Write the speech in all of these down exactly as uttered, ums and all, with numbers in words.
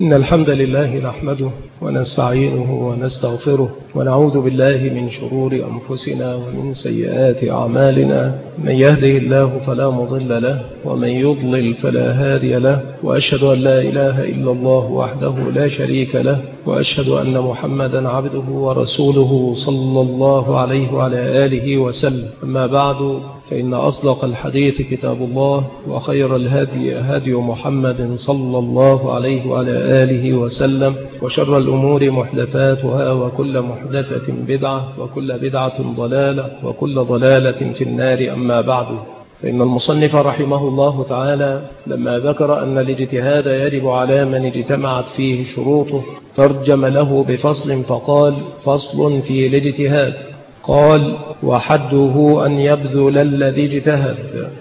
إن الحمد لله نحمده ونستعينه ونستغفره ونعوذ بالله من شرور أنفسنا ومن سيئات أعمالنا. من يهده الله فلا مضل له ومن يضلل فلا هادي له، وأشهد أن لا إله إلا الله وحده لا شريك له، وأشهد أن محمدا عبده ورسوله صلى الله عليه وعلى آله وسلم. أما بعد، فإن أصدق الحديث كتاب الله، وخير الهدي هدي محمد صلى الله عليه وعلى آله وسلم، وشر الأمور محدثاتها، وكل محدثة بدعة، وكل بدعة ضلالة، وكل ضلالة في النار. أما بعد، فإن المصنف رحمه الله تعالى لما ذكر أن الاجتهاد يجب على من اجتمعت فيه شروطه ترجم له بفصل فقال: فصل في الاجتهاد. قال: وحده أن يبذل الذي اجتهد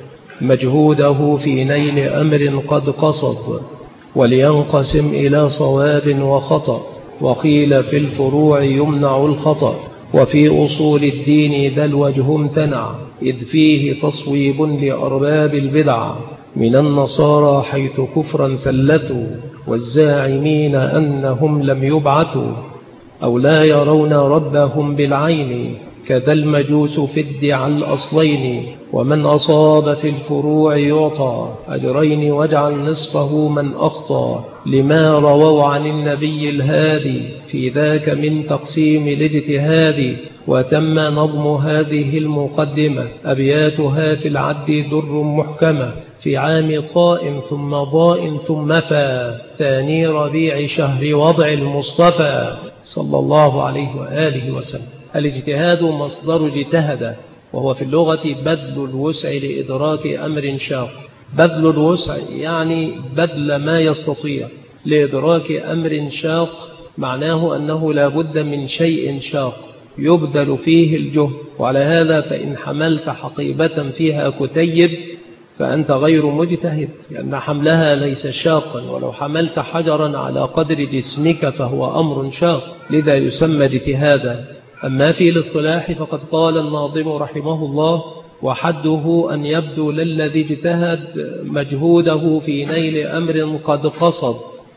مجهوده في نيل أمر قد قصد، ولينقسم إلى صواب وخطأ، وقيل في الفروع يمنع الخطأ، وفي أصول الدين ذا الوجه امتنع، إذ فيه تصويب لأرباب البدع من النصارى حيث كفرا ثلثوا، والزاعمين أنهم لم يبعثوا أو لا يرون ربهم بالعين، كذا المجوس في ادعاء الأصلين. ومن أصاب في الفروع يعطى أجرين، واجعل نصفه من أخطى، لما رووا عن النبي الهادي في ذاك من تقسيم الاجتهاد. وتم نظم هذه المقدمة أبياتها في العد در محكمة، في عام طاء ثم ضاء ثم فا، ثاني ربيع شهر وضع المصطفى صلى الله عليه وآله وسلم. الاجتهاد مصدر اجتهد، وهو في اللغة بذل الوسع لإدراك أمر شاق. بذل الوسع يعني بذل ما يستطيع لإدراك أمر شاق، معناه أنه لا بد من شيء شاق يبذل فيه الجهد. وعلى هذا فإن حملت حقيبة فيها كتيب فأنت غير مجتهد، لأن حملها ليس شاقا. ولو حملت حجرا على قدر جسمك فهو أمر شاق، لذا يسمى اجتهادا. أما في الاصطلاح فقد قال الناظم رحمه الله: وحده أن يبذل الذي اجتهد مجهوده في نيل أمر قد قصد.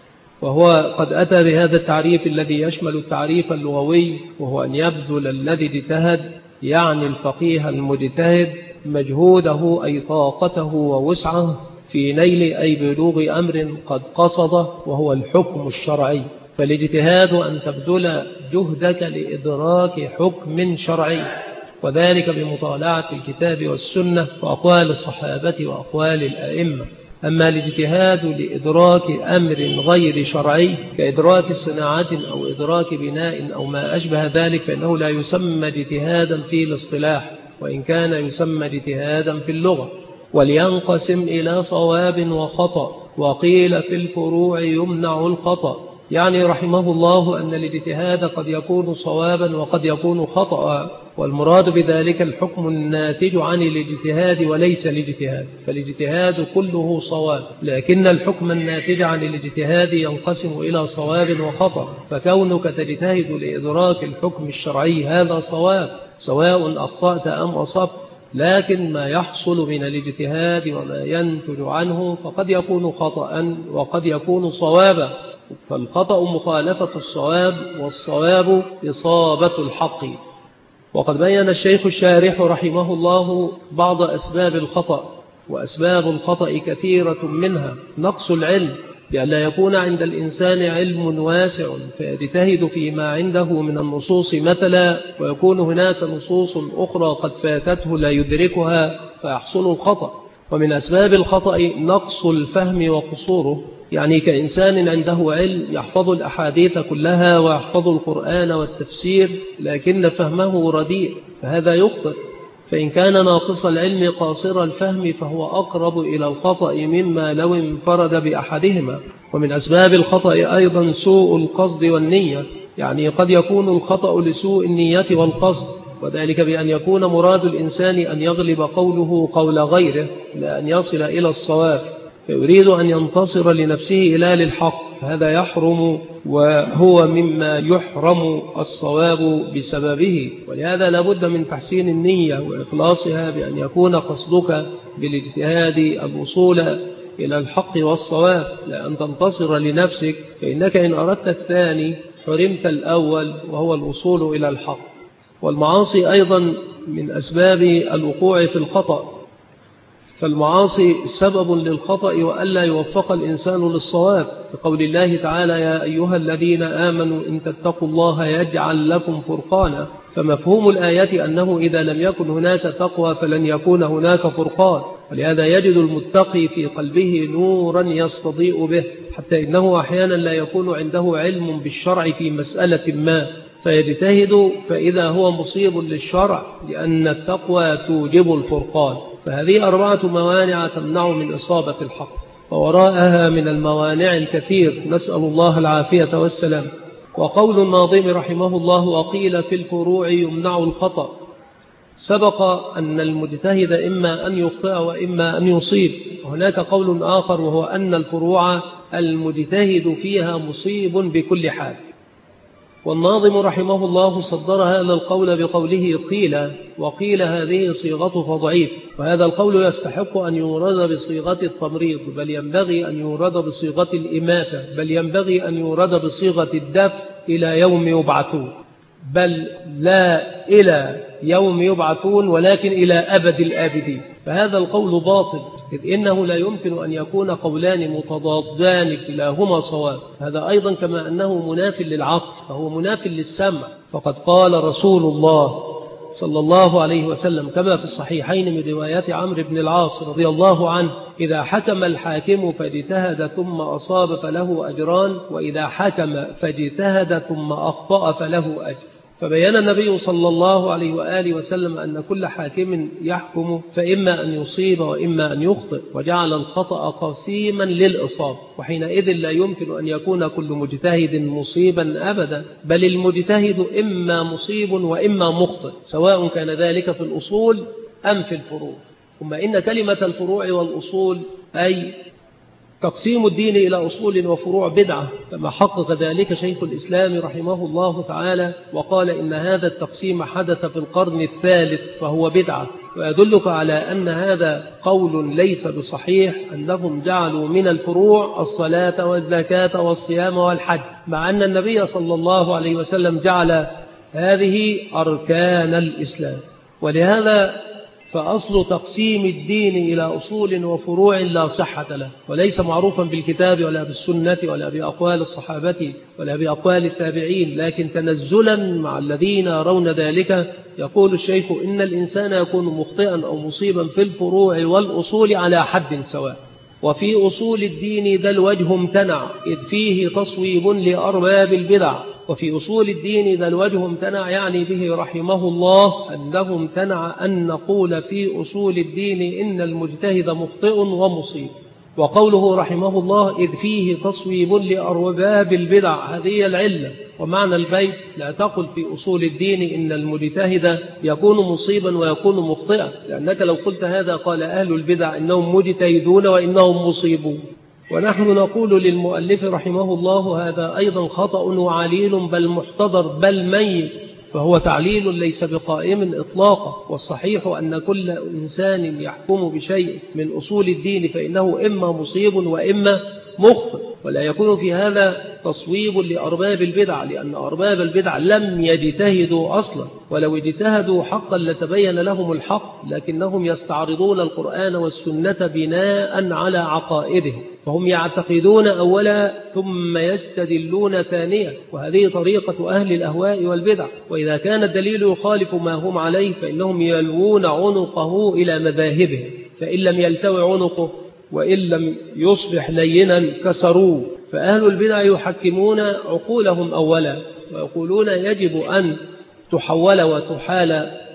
وهو قد أتى بهذا التعريف الذي يشمل التعريف اللغوي، وهو أن يبذل الذي اجتهد يعني الفقيه المجتهد مجهوده أي طاقته ووسعه في نيل أي بلوغ أمر قد قصده، وهو الحكم الشرعي. فالاجتهاد أن تبذل جهدك لإدراك حكم شرعي، وذلك بمطالعة الكتاب والسنة وأقوال الصحابة وأقوال الأئمة. أما الاجتهاد لإدراك أمر غير شرعي كإدراك صناعة أو إدراك بناء أو ما أشبه ذلك، فإنه لا يسمى اجتهادا في الاصطلاح، وإن كان يسمى اجتهادا في اللغة. ولينقسم إلى صواب وخطأ، وقيل في الفروع يمنع الخطأ. يعني رحمه الله أن الاجتهاد قد يكون صوابا وقد يكون خطأ، والمراد بذلك الحكم الناتج عن الاجتهاد وليس الاجتهاد. فالاجتهاد كله صواب، لكن الحكم الناتج عن الاجتهاد ينقسم إلى صواب وخطأ. فكونك تجتهد لإدراك الحكم الشرعي هذا صواب، سواء أخطأت أم أصبت. لكن ما يحصل من الاجتهاد وما ينتج عنه فقد يكون خطأ وقد يكون صوابا. فالخطأ مخالفة الصواب، والصواب إصابة الحق. وقد بين الشيخ الشارح رحمه الله بعض أسباب الخطأ، وأسباب الخطأ كثيرة، منها نقص العلم، بأن لا يكون عند الإنسان علم واسع فيجتهد فيما عنده من النصوص مثلا، ويكون هناك نصوص أخرى قد فاتته لا يدركها فيحصل الخطأ. ومن أسباب الخطأ نقص الفهم وقصوره، يعني كإنسان عنده علم يحفظ الأحاديث كلها ويحفظ القرآن والتفسير، لكن فهمه رديء، فهذا يخطئ. فإن كان ناقص العلم قاصر الفهم فهو أقرب إلى الخطأ مما لو انفرد بأحدهما. ومن أسباب الخطأ أيضا سوء القصد والنية، يعني قد يكون الخطأ لسوء النية والقصد، وذلك بأن يكون مراد الإنسان أن يغلب قوله قول غيره لا أن يصل إلى الصواب، فيريد أن ينتصر لنفسه لا للحق، فهذا يحرم، وهو مما يحرم الصواب بسببه. ولهذا لابد من تحسين النية وإخلاصها، بأن يكون قصدك بالاجتهاد الوصول إلى الحق والصواب، لأن تنتصر لنفسك، فإنك إن أردت الثاني حرمت الأول وهو الوصول إلى الحق. والمعاصي أيضا من أسباب الوقوع في الخطأ، فالمعاصي سبب للخطأ وألا يوفق الإنسان للصواب، بقول الله تعالى: يا أيها الذين آمنوا إن تتقوا الله يجعل لكم فرقانا. فمفهوم الآية أنه إذا لم يكن هناك تقوى فلن يكون هناك فرقان، ولهذا يجد المتقي في قلبه نورا يستضيء به، حتى إنه أحيانا لا يكون عنده علم بالشرع في مسألة ما فيجتهد، فإذا هو مصيب للشرع، لأن التقوى توجب الفرقان. فهذه أربعة موانع تمنع من إصابة الحق، ووراءها من الموانع الكثير، نسأل الله العافية والسلام. وقول الناظم رحمه الله: وقيل في الفروع يمنع الخطأ. سبق أن المجتهد إما أن يخطئ وإما أن يصيب. وهناك قول آخر، وهو أن الفروع المجتهد فيها مصيب بكل حال. والناظم رحمه الله صدر هذا القول بقوله قيل، وقيل هذه صيغة تضعيف، وهذا القول يستحق أن يورد بصيغة التمريض، بل ينبغي أن يورد بصيغة الإماتة، بل ينبغي أن يورد بصيغة الدفع إلى يوم يبعثون، بل لا إلى يوم يبعثون ولكن إلى أبد الآبدين. فهذا القول باطل، إذ إنه لا يمكن أن يكون قولان متضادان كلاهما صواب. هذا أيضا كما أنه مناف للعقل فهو مناف للسمع، فقد قال رسول الله صلى الله عليه وسلم كما في الصحيحين من رواية عمرو بن العاص رضي الله عنه: إذا حكم الحاكم فاجتهد ثم أصاب فله أجران، وإذا حكم فاجتهد ثم أخطأ فله أجر. فبيان النبي صلى الله عليه وآله وسلم أن كل حاكم يحكم فإما أن يصيب وإما أن يخطئ، وجعل الخطأ قسيما للإصابة، وحينئذ لا يمكن أن يكون كل مجتهد مصيبا أبدا، بل المجتهد إما مصيب وإما مخطئ، سواء كان ذلك في الأصول أم في الفروع. ثم إن كلمة الفروع والأصول أي تقسيم الدين إلى أصول وفروع بدعة، كما حقق ذلك شيخ الإسلام رحمه الله تعالى وقال: إن هذا التقسيم حدث في القرن الثالث فهو بدعة. ويدلك على أن هذا قول ليس بصحيح، أنهم جعلوا من الفروع الصلاة والزكاة والصيام والحج، مع أن النبي صلى الله عليه وسلم جعل هذه أركان الإسلام. ولهذا فأصل تقسيم الدين إلى أصول وفروع لا صحة له، وليس معروفا بالكتاب ولا بالسنة ولا بأقوال الصحابة ولا بأقوال التابعين، لكن تنزلا مع الذين يرون ذلك. يقول الشيخ: إن الإنسان يكون مخطئا أو مصيبا في الفروع والأصول على حد سواء، وفي أصول الدين ذا الوجه امتنع، إذ فيه تصويب لأرباب البدع. وفي أصول الدين ذا الوجه امتنع يعني به رحمه الله أنه امتنع أن نقول في أصول الدين إن المجتهد مخطئ ومصيب. وقوله رحمه الله إذ فيه تصويب لأرباب البدع، هذه العلة. ومعنى البيت: لا تقل في أصول الدين إن المجتهد يكون مصيبا ويكون مخطئا، لأنك لو قلت هذا قال أهل البدع إنهم مجتهدون وإنهم مصيبون. ونحن نقول للمؤلف رحمه الله هذا أيضا خطأ وعليل، بل محتضر بل ميت، فهو تعليل ليس بقائم إطلاقا. والصحيح أن كل إنسان يحكم بشيء من أصول الدين فإنه إما مصيب وإما مخطئ، ولا يكون في هذا تصويب لأرباب البدع، لأن أرباب البدع لم يجتهدوا أصلا، ولو اجتهدوا حقا لتبين لهم الحق، لكنهم يستعرضون القرآن والسنة بناء على عقائدهم، فهم يعتقدون أولا ثم يستدلون ثانيا، وهذه طريقة أهل الأهواء والبدع. وإذا كان الدليل يخالف ما هم عليه فإنهم يلوون عنقه إلى مذاهبهم، فإن لم يلتوي عنقه وإن لم يصبح لينا كسروه. فأهل البدع يحكمون عقولهم أولا، ويقولون يجب أن تحول وتحال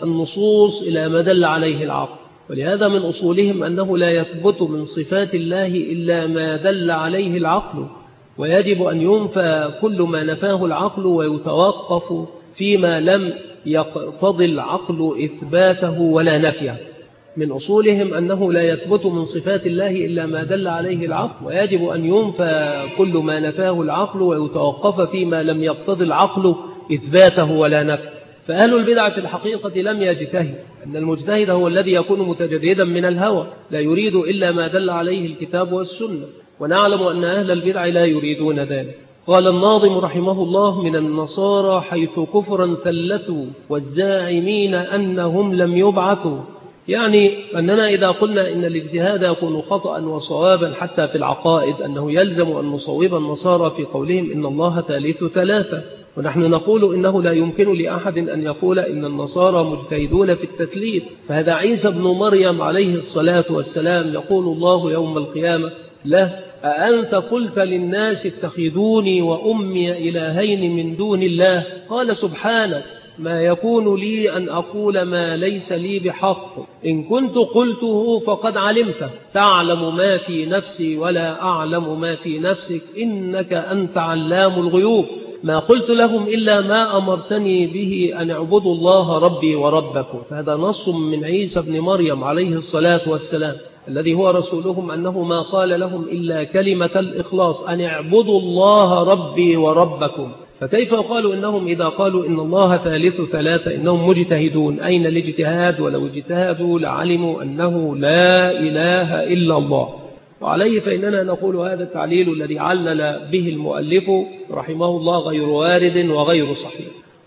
النصوص إلى ما دل عليه العقل. ولهذا من أصولهم أنه لا يثبت من صفات الله إلا ما دل عليه العقل، ويجب أن ينفى كل ما نفاه العقل، ويتوقف فيما لم يقتضي العقل إثباته ولا نفيه. من أصولهم أنه لا يثبت من صفات الله إلا ما دل عليه العقل، ويجب أن ينفى كل ما نفاه العقل، ويتوقف فيما لم يقتضي العقل إثباته ولا نفيه. فأهل البدع في الحقيقة لم يجتهد، أن المجتهد هو الذي يكون متجردا من الهوى لا يريد إلا ما دل عليه الكتاب والسنة، ونعلم أن أهل البدع لا يريدون ذلك. قال الناظم رحمه الله: من النصارى حيث كفرا ثلثوا والزاعمين أنهم لم يبعثوا. يعني أننا إذا قلنا إن الاجتهاد يكون خطأ وصوابا حتى في العقائد، أنه يلزم أن نصوب النصارى في قولهم إن الله ثالث ثلاثة، ونحن نقول إنه لا يمكن لأحد أن يقول إن النصارى مجتهدون في التثليث. فهذا عيسى بن مريم عليه الصلاة والسلام يقول الله يوم القيامة له: أأنت قلت للناس اتخذوني وأمي إلهين من دون الله؟ قال: سبحانك، ما يكون لي أن أقول ما ليس لي بحق، إن كنت قلته فقد علمته، تعلم ما في نفسي ولا أعلم ما في نفسك، إنك أنت علام الغيوب. ما قلت لهم إلا ما أمرتني به أن اعبدوا الله ربي وربكم. فهذا نص من عيسى بن مريم عليه الصلاة والسلام الذي هو رسولهم، أنه ما قال لهم إلا كلمة الإخلاص: أن اعبدوا الله ربي وربكم. فكيف قالوا إنهم إذا قالوا إن الله ثالث ثلاثة إنهم مجتهدون؟ أين الاجتهاد؟ ولو اجتهدوا لعلموا أنه لا إله إلا الله. وعليه فإننا نقول هذا التعليل الذي علل به المؤلف رحمه الله غير وارد وغير صحيح.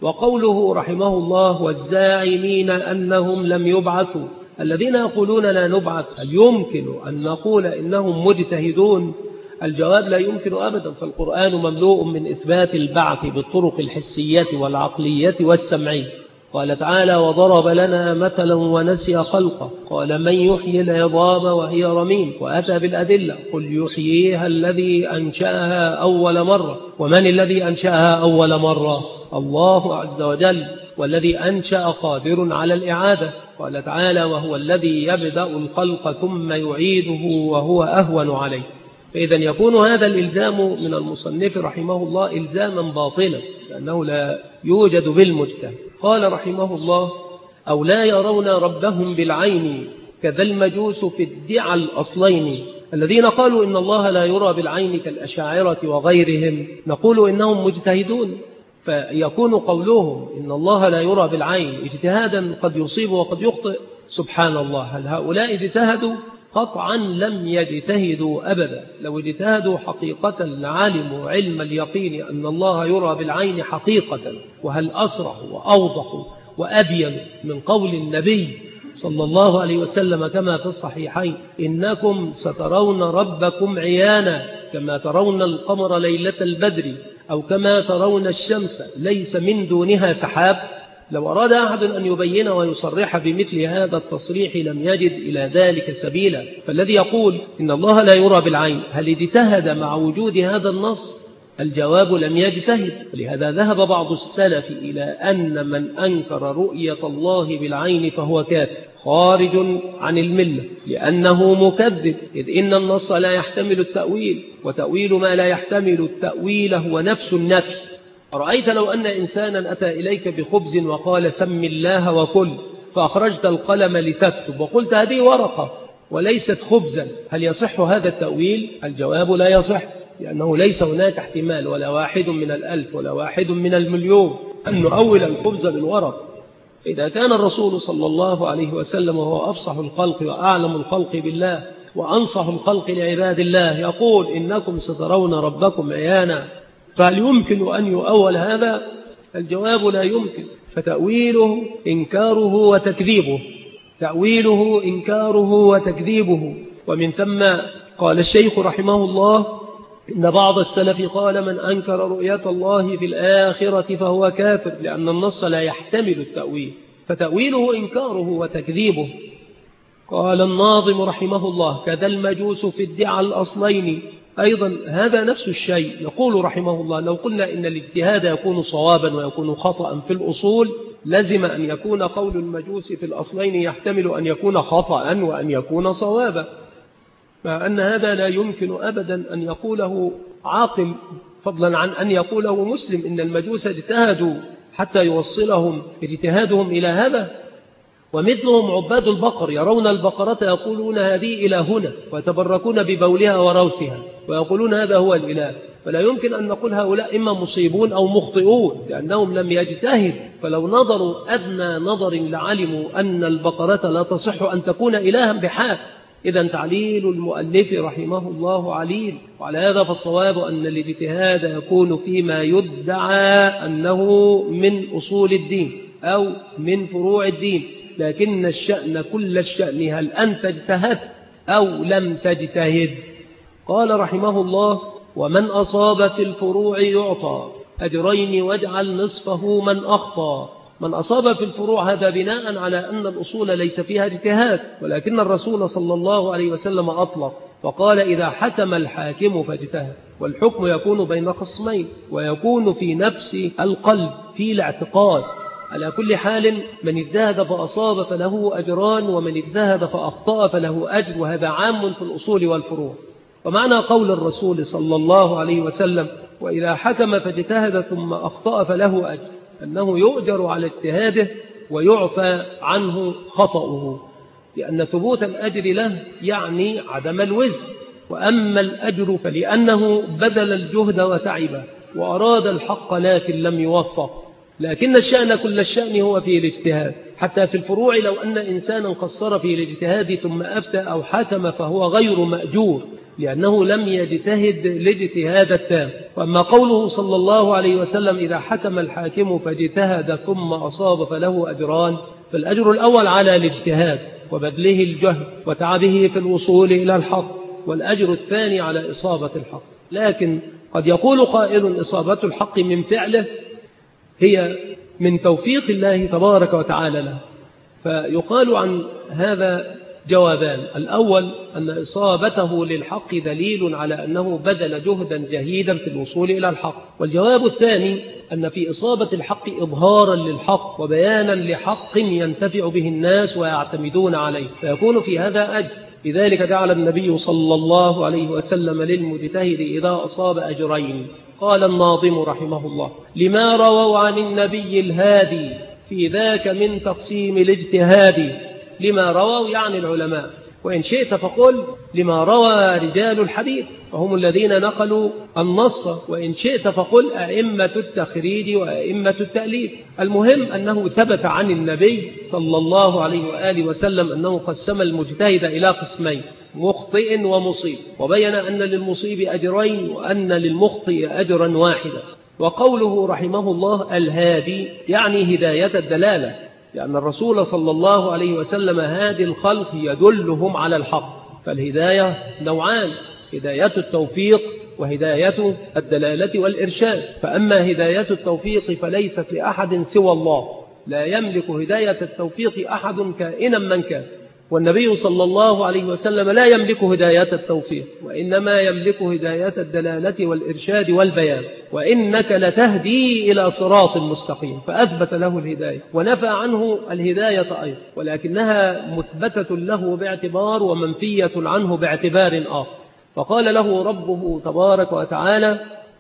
وقوله رحمه الله: والزاعمين أنهم لم يبعثوا، الذين يقولون لا نبعث، هل يمكن أن نقول إنهم مجتهدون؟ الجواب: لا يمكن أبدا، فالقرآن مملوء من إثبات البعث بالطرق الحسية والعقلية والسمعية. قال تعالى: وضرب لنا مثلا ونسي خلقه، قال: من يحيي العظام وهي رميم، وأتى بالأدلة: قل يحييها الذي أنشأها أول مرة. ومن الذي أنشأها أول مرة؟ الله عز وجل، والذي أنشأ قادر على الإعادة. قال تعالى: وهو الذي يبدأ الخلق ثم يعيده وهو أهون عليه. فإذا يكون هذا الإلزام من المصنف رحمه الله إلزاما باطلا، لأنه لا يوجد بالمجتهد. قال رحمه الله: أو لا يرون ربهم بالعين كذا المجوس في ادعى الأصلين. الذين قالوا إن الله لا يرى بالعين كالأشاعرة وغيرهم نقول إنهم مجتهدون، فيكون قولهم إن الله لا يرى بالعين اجتهادا قد يصيب وقد يخطئ. سبحان الله، هل هؤلاء اجتهدوا؟ قطعا لم يجتهدوا أبدا. لو اجتهدوا حقيقة لعلموا علم اليقين أن الله يرى بالعين حقيقة. وهل أصرح وأوضح وأبين من قول النبي صلى الله عليه وسلم كما في الصحيحين: إنكم سترون ربكم عيانا كما ترون القمر ليلة البدر، أو كما ترون الشمس ليس من دونها سحاب. لو أراد أحد أن يبين ويصرح بمثل هذا التصريح لم يجد إلى ذلك سبيلا. فالذي يقول إن الله لا يرى بالعين هل اجتهد مع وجود هذا النص؟ الجواب: لم يجتهد. ولهذا ذهب بعض السلف إلى أن من أنكر رؤية الله بالعين فهو كافر خارج عن الملة، لأنه مكذب، إذ إن النص لا يحتمل التأويل، وتأويل ما لا يحتمل التأويل هو نفس النفي. أرأيت لو أن إنسانا أتى إليك بخبز وقال: سم الله وكل، فأخرجت القلم لتكتب وقلت: هذه ورقة وليست خبزا، هل يصح هذا التأويل؟ الجواب: لا يصح، لأنه ليس هناك احتمال ولا واحد من الألف ولا واحد من المليون أن نؤول الخبز بالورق. إذا كان الرسول صلى الله عليه وسلم وهو أفصح الخلق وأعلم الخلق بالله وأنصح الخلق لعباد الله يقول: إنكم سترون ربكم عيانا، فهل يمكن أن يؤول هذا؟ الجواب: لا يمكن. فتأويله إنكاره وتكذيبه، تأويله إنكاره وتكذيبه. ومن ثم قال الشيخ رحمه الله: إن بعض السلف قال: من أنكر رؤية الله في الآخرة فهو كافر، لأن النص لا يحتمل التأويل، فتأويله إنكاره وتكذيبه. قال الناظم رحمه الله: كذا المجوس في ادعى الأصلين، أيضا هذا نفس الشيء. يقول رحمه الله: لو قلنا إن الاجتهاد يكون صوابا ويكون خطأ في الأصول، لزم أن يكون قول المجوس في الأصلين يحتمل أن يكون خطأ وأن يكون صوابا، مع أن هذا لا يمكن أبدا أن يقوله عاقل، فضلا عن أن يقوله مسلم. إن المجوس اجتهدوا حتى يوصلهم اجتهادهم إلى هذا. ومثلهم عباد البقر، يرون البقرة يقولون: هذه إلهنا، ويتبركون ببولها وروثها ويقولون: هذا هو الإله. فلا يمكن أن نقول هؤلاء إما مصيبون أو مخطئون لأنهم لم يجتهد، فلو نظروا أدنى نظر لعلموا أن البقرة لا تصح أن تكون إلها بحال. إذا تعليل المؤلف رحمه الله عليل، وعلى هذا فالصواب أن الاجتهاد يكون فيما يدعى أنه من أصول الدين أو من فروع الدين، لكن الشأن كل الشأن هل أنت اجتهدت أو لم تجتهد. قال رحمه الله: ومن أصاب في الفروع يعطى أجرين واجعل نصفه من أخطأ. من أصاب في الفروع هذا بناء على أن الأصول ليس فيها اجتهاد، ولكن الرسول صلى الله عليه وسلم أطلق فقال: إذا حكم الحاكم فاجتهد. والحكم يكون بين خصمين، ويكون في نفس القلب في الاعتقاد. على كل حال من اجتهد فأصاب فله أجران، ومن اجتهد فأخطأ فله أجر، وهذا عام في الأصول والفروع. ومعنى قول الرسول صلى الله عليه وسلم: وإذا حكم فاجتهد ثم أخطأ فله أجر، أنه يؤجر على اجتهاده ويعفى عنه خطأه، لأن ثبوت الأجر له يعني عدم الوزر. وأما الأجر فلأنه بذل الجهد وتعب وأراد الحق لكن لم يوفق. لكن الشأن كل الشأن هو في الاجتهاد. حتى في الفروع لو أن إنسانا قصر في الاجتهاد ثم أفتى أو حكم فهو غير مأجور، لأنه لم يجتهد الاجتهاد التام. وأما قوله صلى الله عليه وسلم: إذا حكم الحاكم فاجتهد ثم أصاب فله أجران، فالأجر الأول على الاجتهاد وبذله الجهد وتعبه في الوصول إلى الحق، والأجر الثاني على إصابة الحق. لكن قد يقول قائل: إصابة الحق من فعله هي من توفيق الله تبارك وتعالى له. فيقال عن هذا جوابان: الأول أن إصابته للحق دليل على أنه بذل جهدا جهيدا في الوصول إلى الحق. والجواب الثاني أن في إصابة الحق إظهارا للحق وبيانا لحق ينتفع به الناس ويعتمدون عليه، فيكون في هذا أجر. لذلك جعل النبي صلى الله عليه وسلم للمجتهد إذا أصاب أجرين. قال الناظم رحمه الله: لما رووا عن النبي الهادي في ذاك من تقسيم الاجتهاد. لما رووا يعني العلماء، وإن شئت فقل لما روى رجال الحديث وهم الذين نقلوا النص، وإن شئت فقل أئمة التخريج وأئمة التأليف. المهم أنه ثبت عن النبي صلى الله عليه وآله وسلم أنه قسم المجتهد إلى قسمين: مخطئ ومصيب، وبين أن للمصيب أجرين وأن للمخطئ أجرا واحدا. وقوله رحمه الله الهادي يعني هداية الدلالة، لأن الرسول صلى الله عليه وسلم هادي الخلق يدلهم على الحق. فالهداية نوعان: هداية التوفيق وهداية الدلالة والإرشاد. فأما هداية التوفيق فليست لأحد سوى الله، لا يملك هداية التوفيق أحد كائنا من كان، والنبي صلى الله عليه وسلم لا يملك هداية التوفيق، وإنما يملك هداية الدلالة والإرشاد والبيان. وإنك لتهدي إلى صراط مستقيم، فأثبت له الهداية ونفى عنه الهداية أيضا، ولكنها مثبتة له باعتبار ومنفية عنه باعتبار آخر. فقال له ربه تبارك وتعالى: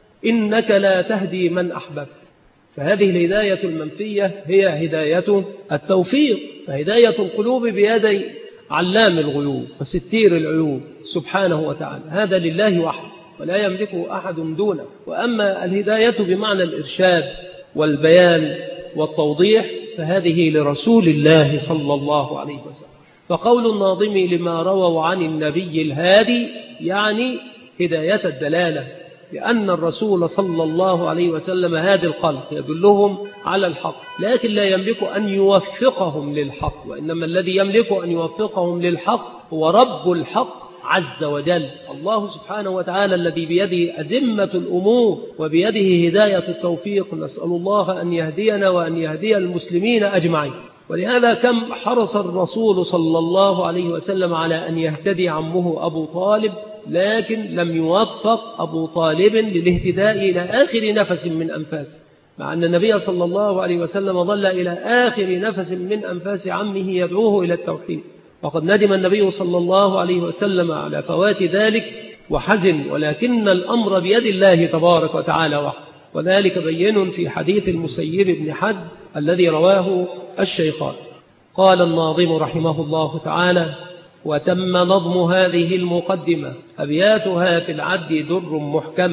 إنك لا تهدي من أحببت. فهذه الهداية المنفية هي هداية التوفيق. فهداية القلوب بيدي علام الغيوب وستير العيوب سبحانه وتعالى، هذا لله وحده ولا يملكه أحد دونه. وأما الهداية بمعنى الإرشاد والبيان والتوضيح فهذه لرسول الله صلى الله عليه وسلم. فقول الناظم لما رووا عن النبي الهادي يعني هداية الدلالة، لأن الرسول صلى الله عليه وسلم هادي الخلق يدلهم على الحق، لكن لا يملك أن يوفقهم للحق، وإنما الذي يملك أن يوفقهم للحق هو رب الحق عز وجل، الله سبحانه وتعالى، الذي بيده أزمة الأمور وبيده هداية التوفيق. نسأل الله أن يهدينا وأن يهدي المسلمين أجمعين. ولهذا كم حرص الرسول صلى الله عليه وسلم على أن يهتدي عمه أبو طالب، لكن لم يوفق أبو طالب للاهتداء إلى آخر نفس من أنفاسه، مع أن النبي صلى الله عليه وسلم ظل إلى آخر نفس من أنفاس عمه يدعوه إلى التوحيد. وقد ندم النبي صلى الله عليه وسلم على فوات ذلك وحزن، ولكن الأمر بيد الله تبارك وتعالى وحده، وذلك بين في حديث المسيب بن حزم الذي رواه الشيخان. قال الناظم رحمه الله تعالى: وتم نظم هذه المقدمة أبياتها في العد در محكمة،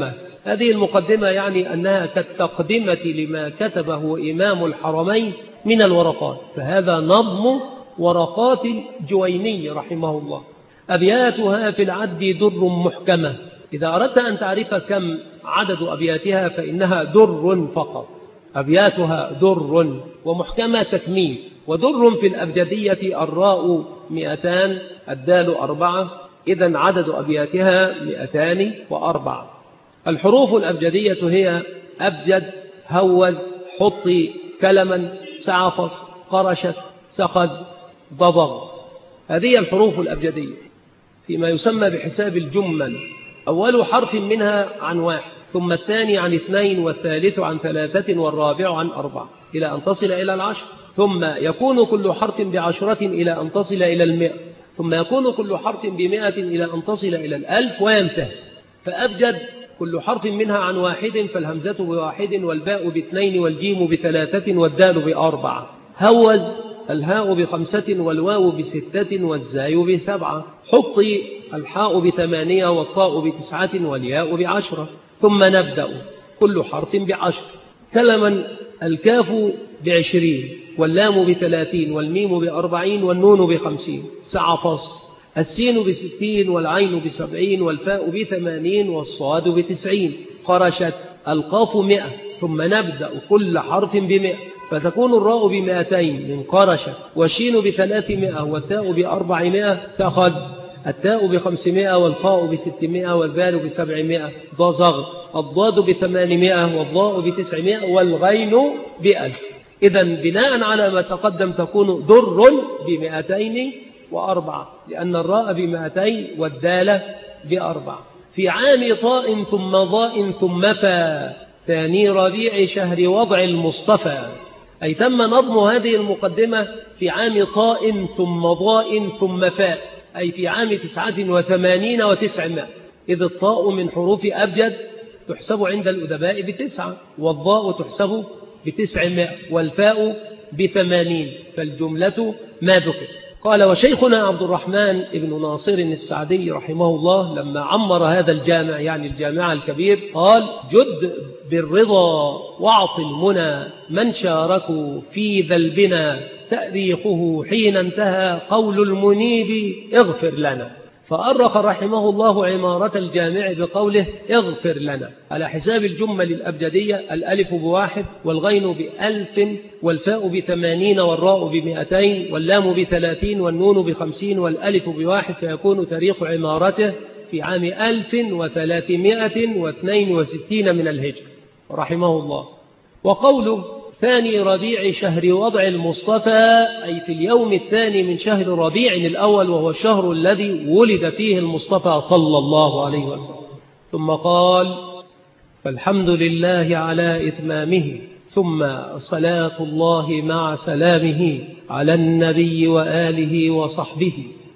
هذه المقدمة يعني أنها كالتقدمة لما كتبه إمام الحرمين من الورقات، فهذا نظم ورقات الجويني رحمه الله. أبياتها في العد در محكمة. إذا أردت أن تعرف كم عدد أبياتها فإنها در فقط. أبياتها در ومحكمة تكميل. ودر في الأبجدية الراء مئتان الدال أربعة، إذن عدد أبياتها مئتان وأربعة. الحروف الأبجدية هي أبجد، هوز، حطي، كلما، سعفص، قرشت، سقد، ضبغ. هذه الحروف الأبجدية فيما يسمى بحساب الجمل. أول حرف منها عن واحد، ثم الثاني عن اثنين، والثالث عن ثلاثة، والرابع عن أربعة، إلى أن تصل إلى العشر. ثم يكون كل حرف بعشرة إلى أن تصل إلى المئة. ثم يكون كل حرف بمئة إلى أن تصل إلى الألف وينتهي. فأبجد كل حرف منها عن واحد، فالهمزة بواحد، والباء باثنين، والجيم بثلاثة، والدال بأربعة. هوز الهاء بخمسة، والواو بستة، والزاي بسبعة. حطي الحاء بثمانية، والطاء بتسعة، والياء بعشرة. ثم نبدأ كل حرف بعشر. كلما الكاف بعشرين، واللام بثلاثين، والميم بأربعين، والنون بخمسين. سعفص السين بستين، والعين بسبعين، والفاء بثمانين، والصاد بتسعين. قرشت القاف مئة. ثم نبدأ كل حرف بمئة، فتكون الراء بمئتين من قرشت، والشين بثلاثمائة، والتاء بأربعمائة. تأخذ التاء بخمسمائة، والخاء بستمائة، والذال بسبعمائة. ضزغ الضاد بثمانمائة، والضاء بتسعمائة، والغين بألف. إذن بناء على ما تقدم تكون در بمئتين وأربعة، لأن الراء بمئتين والدالة بأربعة. في عام طاء ثم ضاء ثم فا، ثاني ربيع شهر وضع المصطفى. أي تم نظم هذه المقدمة في عام طاء ثم ضاء ثم فاء، أي في عام تسعة وثمانين وتسعمائة. إذ الطاء من حروف أبجد تحسب عند الأدباء بتسعة، والضاء تحسب بتسعمائة، والفاء بثمانين، فالجملة ما ذكر. قال: وشيخنا عبد الرحمن ابن ناصر السعدي رحمه الله لما عمر هذا الجامع، يعني الجامع الكبير، قال: جد بالرضا واعط المنى، من شاركوا في ذا البنا، تأريخه حين انتهى قول المنيب اغفر لنا. فأرخ رحمه الله عمارة الجامع بقوله اغفر لنا، على حساب الجمل الأبجدية: الألف بواحد، والغين بألف، والفاء بثمانين، والراء بمئتين، واللام بثلاثين، والنون بخمسين، والألف بواحد، فيكون تاريخ عمارته في عام ألف وثلاثمائة واثنين وستين من الهجرة رحمه الله. وقوله ثاني ربيع شهر وضع المصطفى، أي في اليوم الثاني من شهر ربيع الأول، وهو الشهر الذي ولد فيه المصطفى صلى الله عليه وسلم. ثم قال: فالحمد لله على إتمامه، ثم صلاة الله مع سلامه على النبي وآله وصحبه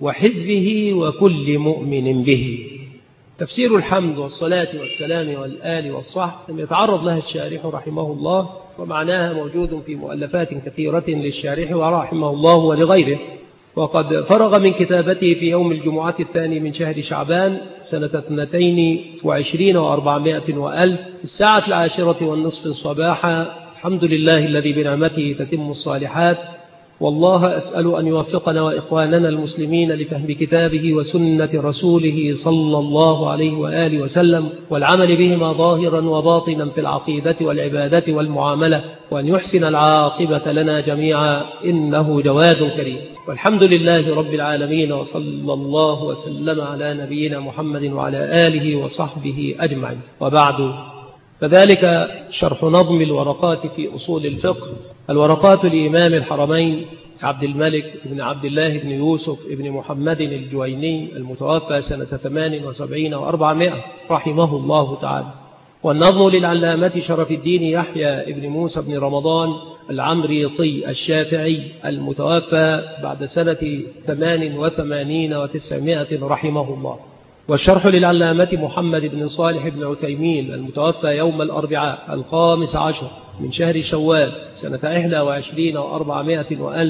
وحزبه وكل مؤمن به. تفسير الحمد والصلاة والسلام والآل والصحب لم يتعرض لها الشارح رحمه الله، ومعناها موجود في مؤلفات كثيرة للشارح ورحمه الله ولغيره. وقد فرغ من كتابته في يوم الجمعة الثاني من شهر شعبان سنة اثنتين وعشرين وأربعمائة وألف في الساعة العاشرة والنصف صباحا. الحمد لله الذي بنعمته تتم الصالحات. والله أسأل أن يوفقنا وإخواننا المسلمين لفهم كتابه وسنة رسوله صلى الله عليه وآله وسلم، والعمل بهما ظاهرا وباطنا في العقيدة والعبادة والمعاملة، وأن يحسن العاقبة لنا جميعا، إنه جواد كريم. والحمد لله رب العالمين، وصلى الله وسلم على نبينا محمد وعلى آله وصحبه أجمعين. وبعد، فذلك شرح نظم الورقات في أصول الفقه. الورقات لإمام الحرمين عبد الملك بن عبد الله بن يوسف بن محمد الجويني المتوفى سنة ثمان وسبعين وأربعمائة رحمه الله تعالى. والنظم للعلامة شرف الدين يحيى بن موسى بن رمضان العمريطي الشافعي المتوفى بعد سنة ثمان وثمانين وتسعمائة رحمه الله. والشرح للعلامة محمد بن صالح بن عثيمين المتوفى يوم الأربعاء الخامس عشر من شهر شوال سنة إحدى وعشرين وأربعمائة وألف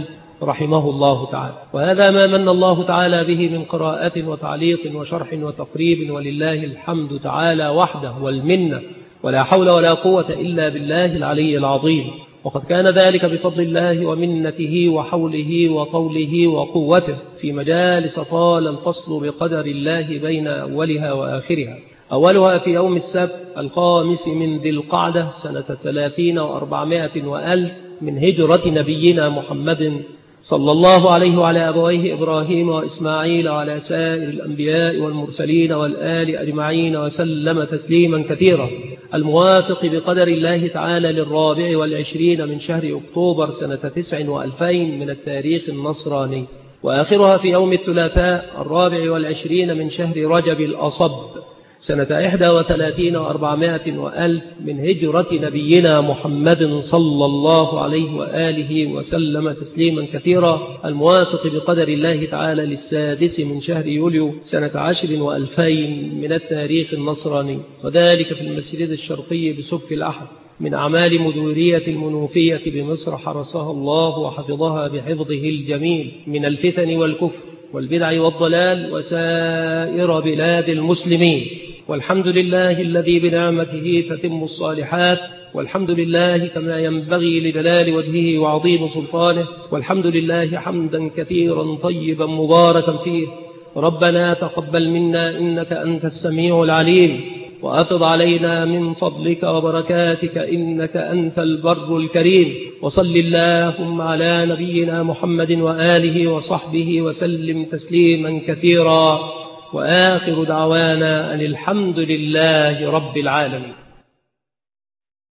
رحمه الله تعالى. وهذا ما من الله تعالى به من قراءة وتعليق وشرح وتقريب، ولله الحمد تعالى وحده والمنة، ولا حول ولا قوة إلا بالله العلي العظيم. وقد كان ذلك بفضل الله ومنته وحوله وطوله وقوته في مجالس طال الفصل بقدر الله بين أولها وآخرها. أولها في يوم السبت الخامس من ذي القعدة سنة ثلاثين وأربعمائة وألف من هجرة نبينا محمد صلى الله عليه وعلى أبويه إبراهيم وإسماعيل وعلى سائر الأنبياء والمرسلين والآل أجمعين وسلم تسليما كثيرا، الموافق بقدر الله تعالى للرابع والعشرين من شهر أكتوبر سنة تسع وألفين من التاريخ النصراني، وآخرها في يوم الثلاثاء الرابع والعشرين من شهر رجب الأصب سنة إحدى وثلاثين وأربعمائة وألف من هجرة نبينا محمد صلى الله عليه وآله وسلم تسليما كثيرا، الموافق بقدر الله تعالى للسادس من شهر يوليو سنة عشر وألفين من التاريخ النصراني، وذلك في المسجد الشرقي بسك الأحد من أعمال مديرية المنوفية بمصر، حرسها الله وحفظها بحفظه الجميل من الفتن والكفر والبدع والضلال وسائر بلاد المسلمين. والحمد لله الذي بنعمته تتم الصالحات، والحمد لله كما ينبغي لجلال وجهه وعظيم سلطانه، والحمد لله حمدا كثيرا طيبا مباركا فيه. ربنا تقبل منا إنك أنت السميع العليم، وأفض علينا من فضلك وبركاتك إنك أنت البر الكريم. وصل اللهم على نبينا محمد وآله وصحبه وسلم تسليما كثيرا، وآخر دعوانا أن الحمد لله رب العالمين.